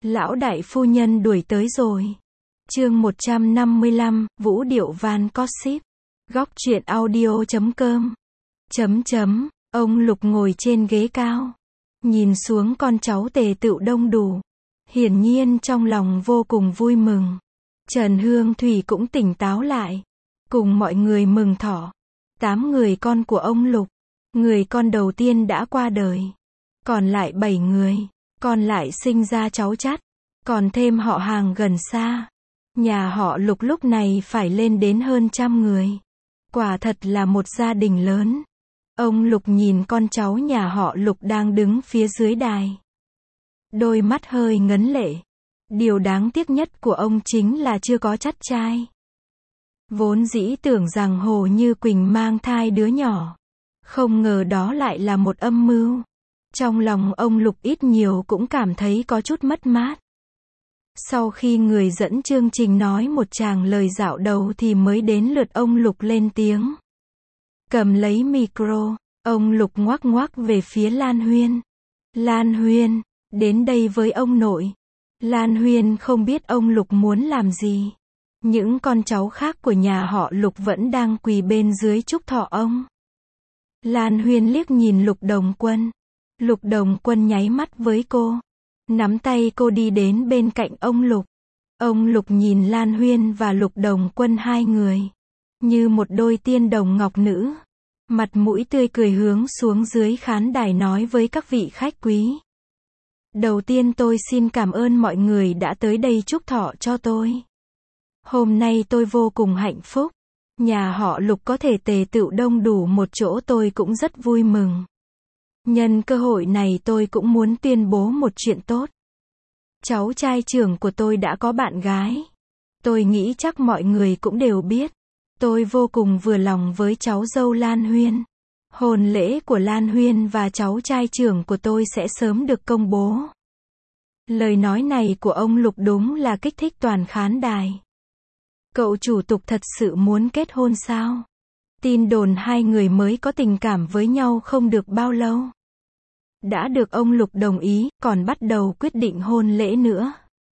Lão đại phu nhân đuổi tới rồi. Chương 155, Vũ Điệu Van Gossip. Góc truyện audio.com. Ông Lục ngồi trên ghế cao, nhìn xuống con cháu tề tựu đông đủ. Hiển nhiên trong lòng vô cùng vui mừng. Trần Hương Thủy cũng tỉnh táo lại, cùng mọi người mừng thọ. 8 người con của ông Lục. Người con đầu tiên đã qua đời. Còn lại 7 người. Còn lại sinh ra cháu chắt. Còn thêm họ hàng gần xa. Nhà họ Lục lúc này phải lên đến hơn 100 người. Quả thật là một gia đình lớn. Ông Lục nhìn con cháu nhà họ Lục đang đứng phía dưới đài. Đôi mắt hơi ngấn lệ. Điều đáng tiếc nhất của ông chính là chưa có chắt trai. Vốn dĩ tưởng rằng Hồ Như Quỳnh mang thai đứa nhỏ. Không ngờ đó lại là một âm mưu. Trong lòng ông Lục ít nhiều cũng cảm thấy có chút mất mát. Sau khi người dẫn chương trình nói một tràng lời dạo đầu thì mới đến lượt ông Lục lên tiếng. Cầm lấy micro, ông Lục ngoắc ngoắc về phía Lan Huyên. Lan Huyên, đến đây với ông nội. Lan Huyên không biết ông Lục muốn làm gì. Những con cháu khác của nhà họ Lục vẫn đang quỳ bên dưới chúc thọ ông. Lan Huyên liếc nhìn Lục Đồng Quân. Lục Đồng Quân nháy mắt với cô. Nắm tay cô đi đến bên cạnh ông Lục. Ông Lục nhìn Lan Huyên và Lục Đồng Quân hai người. Như một đôi tiên đồng ngọc nữ. Mặt mũi tươi cười hướng xuống dưới khán đài nói với các vị khách quý. Đầu tiên tôi xin cảm ơn mọi người đã tới đây chúc thọ cho tôi. Hôm nay tôi vô cùng hạnh phúc. Nhà họ Lục có thể tề tựu đông đủ một chỗ tôi cũng rất vui mừng. Nhân cơ hội này tôi cũng muốn tuyên bố một chuyện tốt. Cháu trai trưởng của tôi đã có bạn gái. Tôi nghĩ chắc mọi người cũng đều biết. Tôi vô cùng vừa lòng với cháu dâu Lan Huyên. Hôn lễ của Lan Huyên và cháu trai trưởng của tôi sẽ sớm được công bố. Lời nói này của ông Lục đúng là kích thích toàn khán đài. Cậu chủ Tục thật sự muốn kết hôn sao? Tin đồn hai người mới có tình cảm với nhau không được bao lâu. Đã được ông Lục đồng ý, còn bắt đầu quyết định hôn lễ nữa.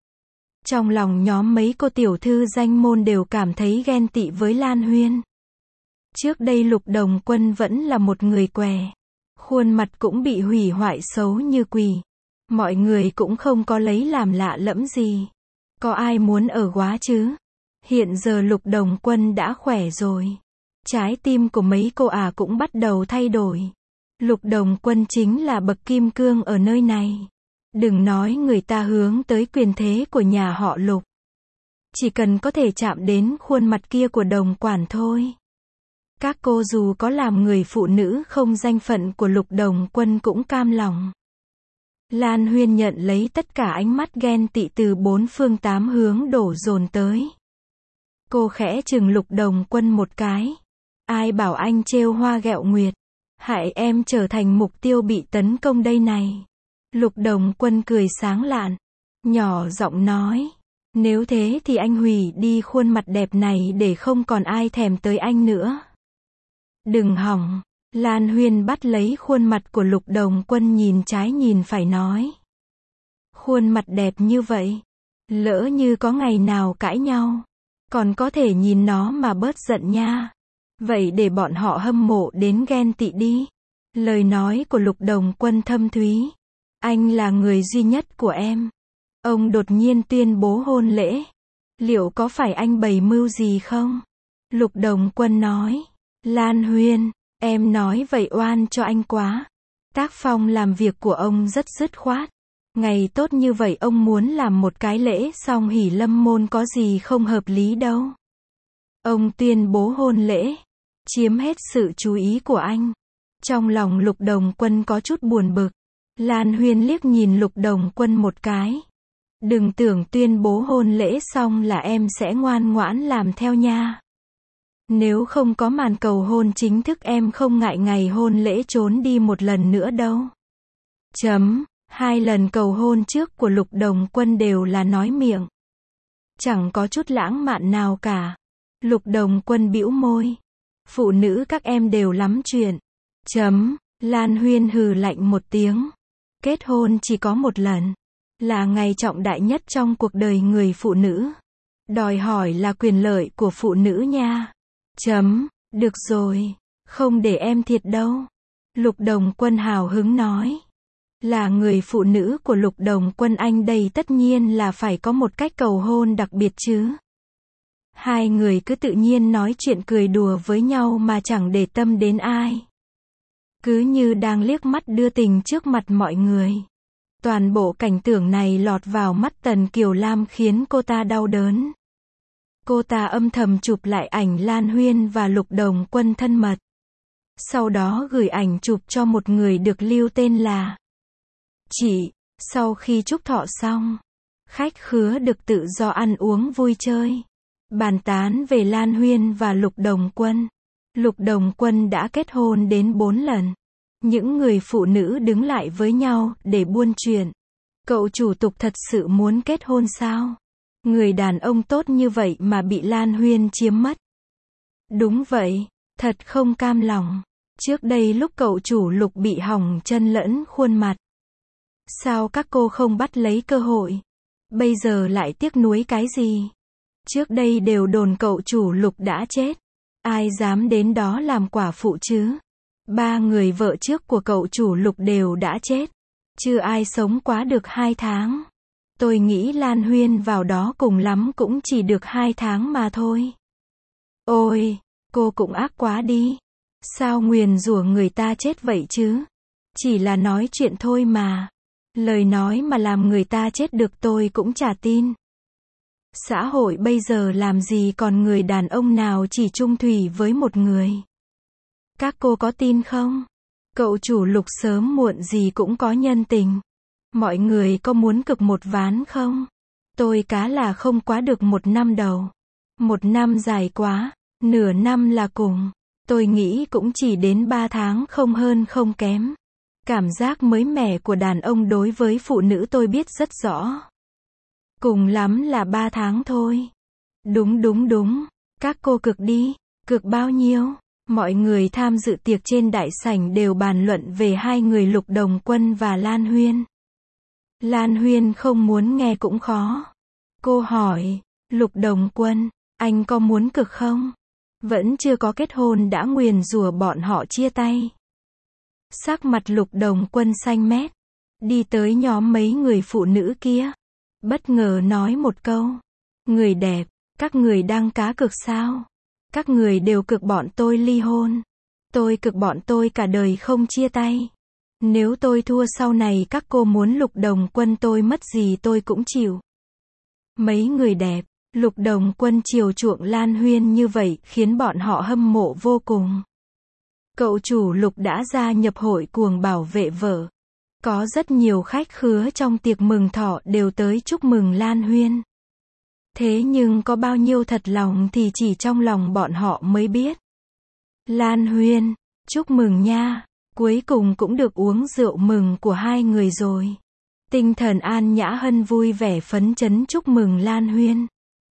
Trong lòng nhóm mấy cô tiểu thư danh môn đều cảm thấy ghen tị với Lan Huyên. Trước đây Lục Đồng Quân vẫn là một người què. Khuôn mặt cũng bị hủy hoại xấu như quỷ. Mọi người cũng không có lấy làm lạ lẫm gì. Có ai muốn ở quá chứ? Hiện giờ Lục Đồng Quân đã khỏe rồi. Trái tim của mấy cô cũng bắt đầu thay đổi. Lục Đồng Quân chính là bậc kim cương ở nơi này. Đừng nói người ta hướng tới quyền thế của nhà họ Lục. Chỉ cần có thể chạm đến khuôn mặt kia của Đồng quản thôi. Các cô dù có làm người phụ nữ không danh phận của Lục Đồng Quân cũng cam lòng. Lan Huyên nhận lấy tất cả ánh mắt ghen tị từ 4 phương 8 hướng đổ dồn tới. Cô khẽ chừng Lục Đồng Quân một cái. Ai bảo anh trêu hoa ghẹo nguyệt, hại em trở thành mục tiêu bị tấn công đây này. Lục Đồng Quân cười sáng lạn, nhỏ giọng nói. Nếu thế thì anh hủy đi khuôn mặt đẹp này để không còn ai thèm tới anh nữa. Đừng hỏng. Lan Huyên bắt lấy khuôn mặt của Lục Đồng Quân nhìn trái nhìn phải nói. Khuôn mặt đẹp như vậy. Lỡ như có ngày nào cãi nhau. Còn có thể nhìn nó mà bớt giận nha. Vậy để bọn họ hâm mộ đến ghen tị đi. Lời nói của Lục Đồng Quân thâm thúy. Anh là người duy nhất của em. Ông đột nhiên tuyên bố hôn lễ. Liệu có phải anh bày mưu gì không? Lục Đồng Quân nói. Lan Huyên, em nói vậy oan cho anh quá. Tác phong làm việc của ông rất dứt khoát. Ngày tốt như vậy ông muốn làm một cái lễ song hỷ lâm môn có gì không hợp lý đâu. Ông tuyên bố hôn lễ. Chiếm hết sự chú ý của anh. Trong lòng Lục Đồng Quân có chút buồn bực. Lan Huyên liếc nhìn Lục Đồng Quân một cái. Đừng tưởng tuyên bố hôn lễ xong là em sẽ ngoan ngoãn làm theo nha. Nếu không có màn cầu hôn chính thức em không ngại ngày hôn lễ trốn đi một lần nữa đâu. 2 lần cầu hôn trước của Lục Đồng Quân đều là nói miệng. Chẳng có chút lãng mạn nào cả. Lục Đồng Quân bĩu môi. Phụ nữ các em đều lắm chuyện. Lan Huyên hừ lạnh một tiếng. Kết hôn chỉ có một lần. là ngày trọng đại nhất trong cuộc đời người phụ nữ. Đòi hỏi là quyền lợi của phụ nữ nha. Được rồi, không để em thiệt đâu. Lục Đồng Quân hào hứng nói. Là người phụ nữ của Lục Đồng Quân anh đây tất nhiên là phải có một cách cầu hôn đặc biệt chứ. Hai người cứ tự nhiên nói chuyện cười đùa với nhau mà chẳng để tâm đến ai. Cứ như đang liếc mắt đưa tình trước mặt mọi người. Toàn bộ cảnh tượng này lọt vào mắt Tần Kiều Lam khiến cô ta đau đớn. Cô ta âm thầm chụp lại ảnh Lan Huyên và Lục Đồng Quân thân mật. Sau đó gửi ảnh chụp cho một người được lưu tên là Chị. Sau khi chúc thọ xong, khách khứa được tự do ăn uống vui chơi, bàn tán về Lan Huyên và Lục Đồng Quân. Lục Đồng Quân đã kết hôn đến 4 lần. Những người phụ nữ đứng lại với nhau để buôn chuyện. Cậu chủ Tục thật sự muốn kết hôn sao? Người đàn ông tốt như vậy mà bị Lan Huyên chiếm mất. Đúng vậy, thật không cam lòng. Trước đây lúc cậu chủ Lục bị hỏng chân lẫn khuôn mặt, sao các cô không bắt lấy cơ hội? Bây giờ lại tiếc nuối cái gì? Trước đây đều đồn cậu chủ Lục đã chết. Ai dám đến đó làm quả phụ chứ? 3 người vợ trước của cậu chủ Lục đều đã chết. Chưa ai sống quá được 2 tháng. Tôi nghĩ Lan Huyên vào đó cùng lắm cũng chỉ được 2 tháng mà thôi. Ôi, cô cũng ác quá đi. Sao nguyền rủa người ta chết vậy chứ? Chỉ là nói chuyện thôi mà. Lời nói mà làm người ta chết được tôi cũng chả tin. Xã hội bây giờ làm gì còn người đàn ông nào chỉ chung thủy với một người. Các cô có tin không? Cậu chủ Lục sớm muộn gì cũng có nhân tình. Mọi người có muốn cực một ván không? Tôi cá là không quá được 1 năm đầu. 1 năm dài quá, nửa năm là cùng. Tôi nghĩ cũng chỉ đến 3 tháng không hơn không kém. Cảm giác mới mẻ của đàn ông đối với phụ nữ tôi biết rất rõ. Cùng lắm là 3 tháng thôi. Đúng. Các cô cực đi. Cực bao nhiêu? Mọi người tham dự tiệc trên đại sảnh đều bàn luận về hai người Lục Đồng Quân và Lan Huyên. Lan Huyên không muốn nghe cũng khó. Cô hỏi, Lục Đồng Quân, anh có muốn cực không? Vẫn chưa có kết hôn đã nguyền rủa bọn họ chia tay. Sắc mặt Lục Đồng Quân xanh mét. Đi tới nhóm mấy người phụ nữ kia. Bất ngờ nói một câu. Người đẹp, các người đang cá cược sao? Các người đều cực bọn tôi ly hôn. Tôi cực bọn tôi cả đời không chia tay. Nếu tôi thua sau này các cô muốn Lục Đồng Quân tôi mất gì tôi cũng chịu. Mấy người đẹp, Lục Đồng Quân chiều chuộng Lan Huyên như vậy khiến bọn họ hâm mộ vô cùng. Cậu chủ Lục đã gia nhập hội cuồng bảo vệ vợ. Có rất nhiều khách khứa trong tiệc mừng thọ đều tới chúc mừng Lan Huyên. Thế nhưng có bao nhiêu thật lòng thì chỉ trong lòng bọn họ mới biết. Lan Huyên, chúc mừng nha, cuối cùng cũng được uống rượu mừng của hai người rồi. Tinh thần An Nhã Hân vui vẻ phấn chấn chúc mừng Lan Huyên.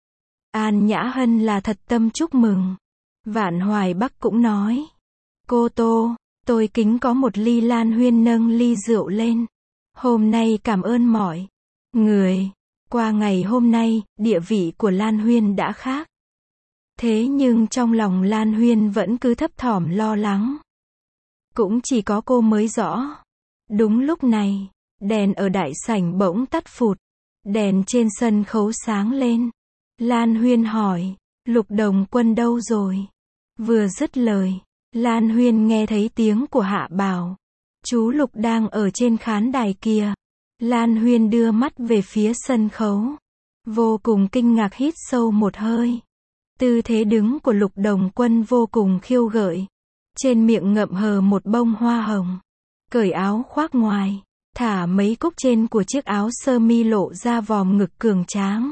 An Nhã Hân là thật tâm chúc mừng. Vạn Hoài Bắc cũng nói. Cô Tô, tôi kính có một ly. Lan Huyên nâng ly rượu lên. Hôm nay cảm ơn mọi người. Qua ngày hôm nay, địa vị của Lan Huyên đã khác. Thế nhưng trong lòng Lan Huyên vẫn cứ thấp thỏm lo lắng. Cũng chỉ có cô mới rõ. Đúng lúc này, đèn ở đại sảnh bỗng tắt phụt. Đèn trên sân khấu sáng lên. Lan Huyên hỏi, Lục Đồng Quân đâu rồi? Vừa dứt lời, Lan Huyên nghe thấy tiếng của Hạ Bảo. Chú Lục đang ở trên khán đài kia. Lan Huyên đưa mắt về phía sân khấu. Vô cùng kinh ngạc hít sâu một hơi. Tư thế đứng của Lục Đồng Quân vô cùng khiêu gợi. Trên miệng ngậm hờ một bông hoa hồng. Cởi áo khoác ngoài. Thả mấy cúc trên của chiếc áo sơ mi lộ ra vòm ngực cường tráng.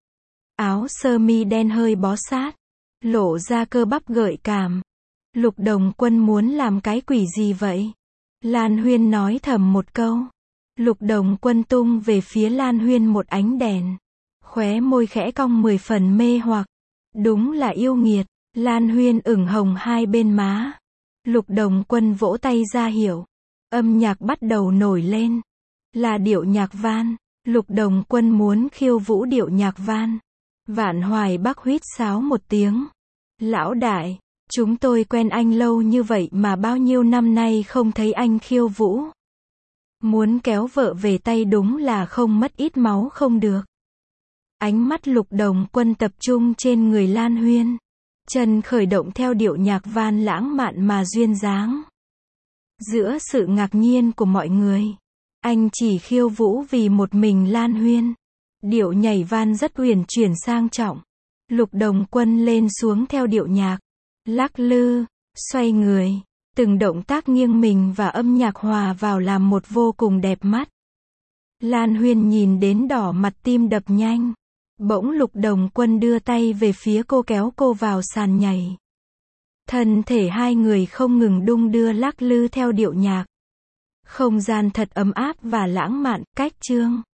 Áo sơ mi đen hơi bó sát. Lộ ra cơ bắp gợi cảm. Lục Đồng Quân muốn làm cái quỷ gì vậy? Lan Huyên nói thầm một câu. Lục Đồng Quân tung về phía Lan Huyên một ánh đèn. Khóe môi khẽ cong 10 phần mê hoặc. Đúng là yêu nghiệt. Lan Huyên ửng hồng hai bên má. Lục Đồng Quân vỗ tay ra hiệu. Âm nhạc bắt đầu nổi lên. Là điệu nhạc van. Lục Đồng Quân muốn khiêu vũ điệu nhạc van. Vạn Hoài Bắc huýt sáo một tiếng. Lão đại, chúng tôi quen anh lâu như vậy mà bao nhiêu năm nay không thấy anh khiêu vũ. Muốn kéo vợ về tay đúng là không mất ít máu không được. Ánh mắt Lục Đồng Quân tập trung trên người Lan Huyên. Chân khởi động theo điệu nhạc van lãng mạn mà duyên dáng. Giữa sự ngạc nhiên của mọi người, anh chỉ khiêu vũ vì một mình Lan Huyên. Điệu nhảy van rất uyển chuyển sang trọng. Lục Đồng Quân lên xuống theo điệu nhạc, lắc lư, xoay người, từng động tác nghiêng mình và âm nhạc hòa vào làm một vô cùng đẹp mắt. Lan Huyên nhìn đến đỏ mặt tim đập nhanh. Bỗng Lục Đồng Quân đưa tay về phía cô kéo cô vào sàn nhảy. Thân thể hai người không ngừng đung đưa lắc lư theo điệu nhạc. Không gian thật ấm áp và lãng mạn, cách chương.